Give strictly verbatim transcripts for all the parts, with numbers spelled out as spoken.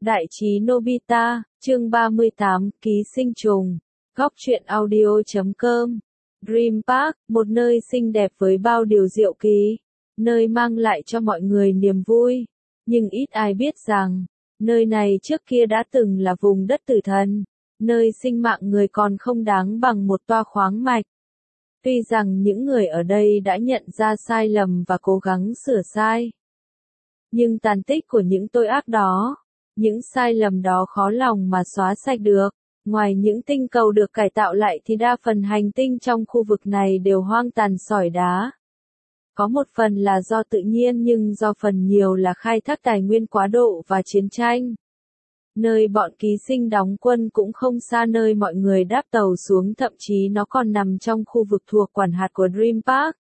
Đại trí Nobita, chương ba mươi tám, ký sinh trùng. Góc truyện audio chấm com. Dream Park, một nơi xinh đẹp với bao điều diệu kỳ, nơi mang lại cho mọi người niềm vui. Nhưng ít ai biết rằng, nơi này trước kia đã từng là vùng đất tử thần, nơi sinh mạng người còn không đáng bằng một toa khoáng mạch. Tuy rằng những người ở đây đã nhận ra sai lầm và cố gắng sửa sai, nhưng tàn tích của những tội ác đó, những sai lầm đó khó lòng mà xóa sạch được. Ngoài những tinh cầu được cải tạo lại thì đa phần hành tinh trong khu vực này đều hoang tàn sỏi đá. Có một phần là do tự nhiên nhưng do phần nhiều là khai thác tài nguyên quá độ và chiến tranh. Nơi bọn ký sinh đóng quân cũng không xa nơi mọi người đáp tàu xuống, thậm chí nó còn nằm trong khu vực thuộc quản hạt của Dream Park.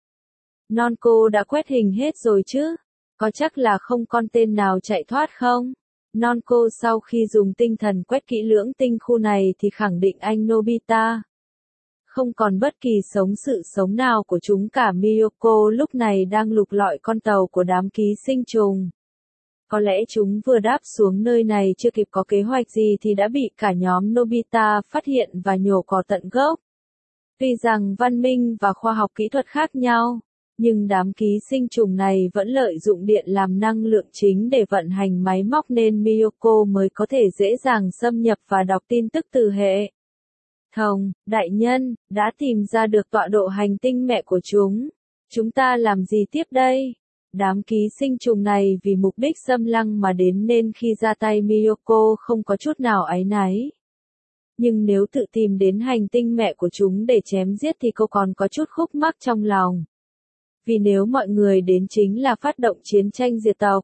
Nonco đã quét hình hết rồi chứ? Có chắc là không con tên nào chạy thoát không? Nonco sau khi dùng tinh thần quét kỹ lưỡng tinh khu này thì khẳng định anh Nobita không còn bất kỳ sống sự sống nào của chúng cả. Miyoko lúc này đang lục lọi con tàu của đám ký sinh trùng. Có lẽ chúng vừa đáp xuống nơi này chưa kịp có kế hoạch gì thì đã bị cả nhóm Nobita phát hiện và nhổ cỏ tận gốc. Tuy rằng văn minh và khoa học kỹ thuật khác nhau, nhưng đám ký sinh trùng này vẫn lợi dụng điện làm năng lượng chính để vận hành máy móc nên Miyoko mới có thể dễ dàng xâm nhập và đọc tin tức từ hệ thống. Đại nhân, đã tìm ra được tọa độ hành tinh mẹ của chúng. Chúng ta làm gì tiếp đây? Đám ký sinh trùng này vì mục đích xâm lăng mà đến nên khi ra tay Miyoko không có chút nào áy náy. Nhưng nếu tự tìm đến hành tinh mẹ của chúng để chém giết thì cô còn có chút khúc mắc trong lòng. Vì nếu mọi người đến chính là phát động chiến tranh diệt tộc.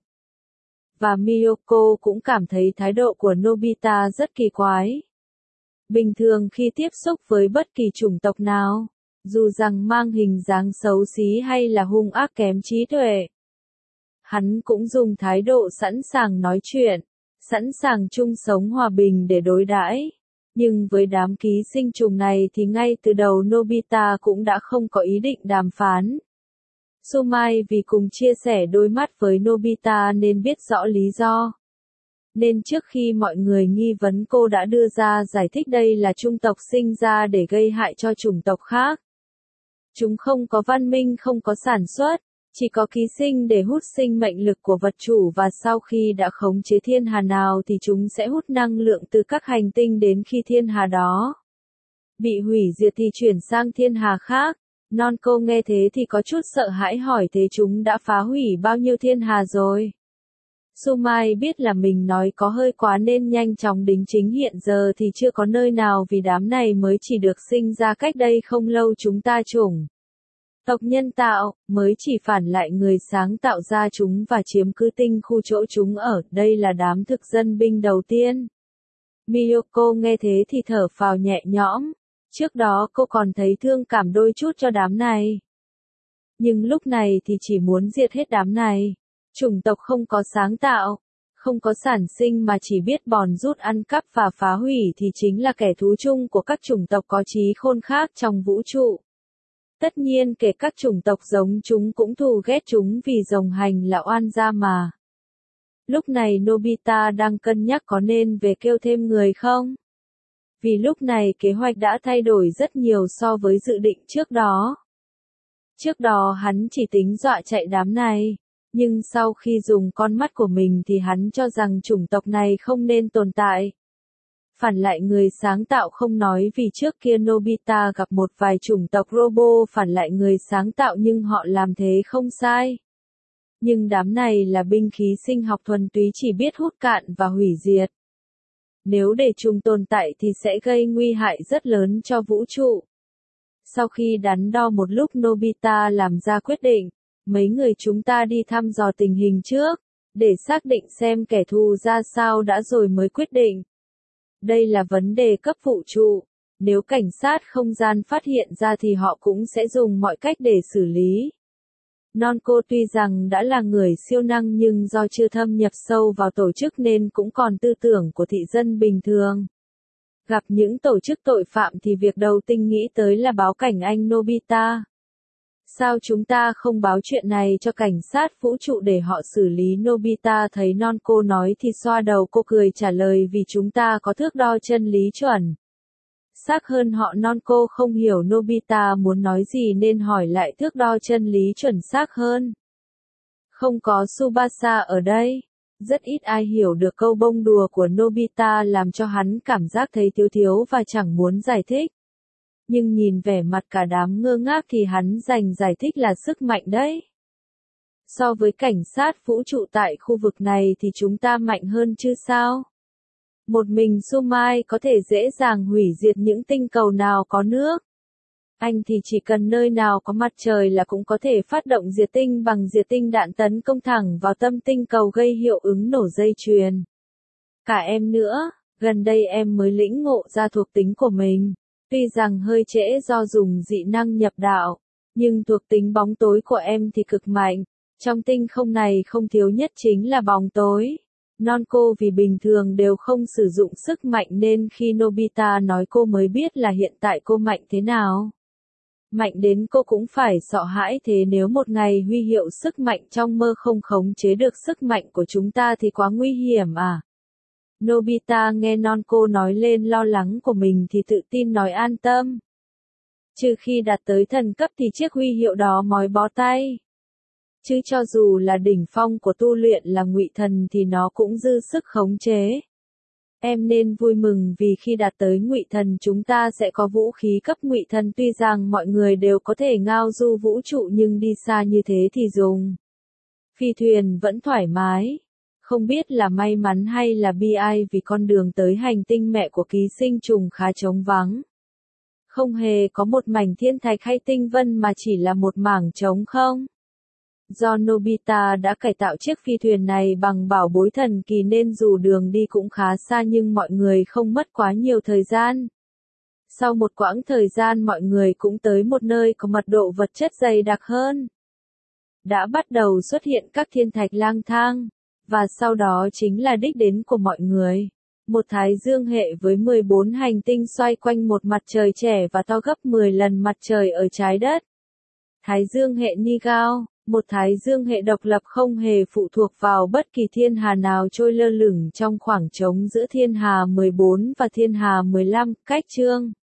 Và Miyoko cũng cảm thấy thái độ của Nobita rất kỳ quái. Bình thường khi tiếp xúc với bất kỳ chủng tộc nào, dù rằng mang hình dáng xấu xí hay là hung ác kém trí tuệ, hắn cũng dùng thái độ sẵn sàng nói chuyện, sẵn sàng chung sống hòa bình để đối đãi. Nhưng với đám ký sinh trùng này thì ngay từ đầu Nobita cũng đã không có ý định đàm phán. Sumai vì cùng chia sẻ đôi mắt với Nobita nên biết rõ lý do. Nên trước khi mọi người nghi vấn cô đã đưa ra giải thích đây là chủng tộc sinh ra để gây hại cho chủng tộc khác. Chúng không có văn minh, không có sản xuất, chỉ có ký sinh để hút sinh mệnh lực của vật chủ và sau khi đã khống chế thiên hà nào thì chúng sẽ hút năng lượng từ các hành tinh đến khi thiên hà đó bị hủy diệt thì chuyển sang thiên hà khác. Nonco nghe thế thì có chút sợ hãi hỏi thế chúng đã phá hủy bao nhiêu thiên hà rồi? Sumai biết là mình nói có hơi quá nên nhanh chóng đính chính hiện giờ thì chưa có nơi nào vì đám này mới chỉ được sinh ra cách đây không lâu. Chúng ta chủng tộc nhân tạo, mới chỉ phản lại người sáng tạo ra chúng và chiếm cứ tinh khu chỗ chúng ở. Đây là đám thực dân binh đầu tiên. Miyoko nghe thế thì thở phào nhẹ nhõm. Trước đó cô còn thấy thương cảm đôi chút cho đám này. Nhưng lúc này thì chỉ muốn diệt hết đám này. Chủng tộc không có sáng tạo, không có sản sinh mà chỉ biết bòn rút ăn cắp và phá hủy thì chính là kẻ thù chung của các chủng tộc có trí khôn khác trong vũ trụ. Tất nhiên kể các chủng tộc giống chúng cũng thù ghét chúng vì rồng hành là oan gia mà. Lúc này Nobita đang cân nhắc có nên về kêu thêm người không? Vì lúc này kế hoạch đã thay đổi rất nhiều so với dự định trước đó. Trước đó hắn chỉ tính dọa chạy đám này, nhưng sau khi dùng con mắt của mình thì hắn cho rằng chủng tộc này không nên tồn tại. Phản lại người sáng tạo không nói vì trước kia Nobita gặp một vài chủng tộc robot phản lại người sáng tạo nhưng họ làm thế không sai. Nhưng đám này là binh khí sinh học thuần túy chỉ biết hút cạn và hủy diệt. Nếu để chúng tồn tại thì sẽ gây nguy hại rất lớn cho vũ trụ. Sau khi đắn đo một lúc Nobita làm ra quyết định, mấy người chúng ta đi thăm dò tình hình trước, để xác định xem kẻ thù ra sao đã rồi mới quyết định. Đây là vấn đề cấp vũ trụ, nếu cảnh sát không gian phát hiện ra thì họ cũng sẽ dùng mọi cách để xử lý. Nonco tuy rằng đã là người siêu năng nhưng do chưa thâm nhập sâu vào tổ chức nên cũng còn tư tưởng của thị dân bình thường. Gặp những tổ chức tội phạm thì việc đầu tiên nghĩ tới là báo cảnh anh Nobita. Sao chúng ta không báo chuyện này cho cảnh sát vũ trụ để họ xử lý? Nobita thấy Nonco nói thì xoa đầu cô cười trả lời vì chúng ta có thước đo chân lý chuẩn xác hơn họ. Nonco không hiểu Nobita muốn nói gì nên hỏi lại thước đo chân lý chuẩn xác hơn. Không có Tsubasa ở đây. Rất ít ai hiểu được câu bông đùa của Nobita làm cho hắn cảm giác thấy thiếu thiếu và chẳng muốn giải thích. Nhưng nhìn vẻ mặt cả đám ngơ ngác thì hắn dành giải thích là sức mạnh đấy. So với cảnh sát vũ trụ tại khu vực này thì chúng ta mạnh hơn chứ sao? Một mình Sumai có thể dễ dàng hủy diệt những tinh cầu nào có nước. Anh thì chỉ cần nơi nào có mặt trời là cũng có thể phát động diệt tinh bằng diệt tinh đạn tấn công thẳng vào tâm tinh cầu gây hiệu ứng nổ dây chuyền. Cả em nữa, gần đây em mới lĩnh ngộ ra thuộc tính của mình. Tuy rằng hơi trễ do dùng dị năng nhập đạo, nhưng thuộc tính bóng tối của em thì cực mạnh. Trong tinh không này không thiếu nhất chính là bóng tối. Nonco vì bình thường đều không sử dụng sức mạnh nên khi Nobita nói cô mới biết là hiện tại cô mạnh thế nào. Mạnh đến cô cũng phải sợ hãi thế nếu một ngày huy hiệu sức mạnh trong mơ không khống chế được sức mạnh của chúng ta thì quá nguy hiểm à. Nobita nghe Nonco nói lên lo lắng của mình thì tự tin nói an tâm. Trừ khi đạt tới thần cấp thì chiếc huy hiệu đó mói bó tay. Chứ cho dù là đỉnh phong của tu luyện là ngụy thần thì nó cũng dư sức khống chế. Em nên vui mừng vì khi đạt tới ngụy thần chúng ta sẽ có vũ khí cấp ngụy thần. Tuy rằng mọi người đều có thể ngao du vũ trụ nhưng đi xa như thế thì dùng phi thuyền vẫn thoải mái. Không biết là may mắn hay là bi ai vì con đường tới hành tinh mẹ của ký sinh trùng khá trống vắng. Không hề có một mảnh thiên thạch hay tinh vân mà chỉ là một mảng trống không. Do Nobita đã cải tạo chiếc phi thuyền này bằng bảo bối thần kỳ nên dù đường đi cũng khá xa nhưng mọi người không mất quá nhiều thời gian. Sau một quãng thời gian mọi người cũng tới một nơi có mật độ vật chất dày đặc hơn. Đã bắt đầu xuất hiện các thiên thạch lang thang, và sau đó chính là đích đến của mọi người. Một thái dương hệ với mười bốn hành tinh xoay quanh một mặt trời trẻ và to gấp mười lần mặt trời ở trái đất. Thái dương hệ Nigao, một thái dương hệ độc lập không hề phụ thuộc vào bất kỳ thiên hà nào trôi lơ lửng trong khoảng trống giữa thiên hà mười bốn và thiên hà mười lăm, cách chương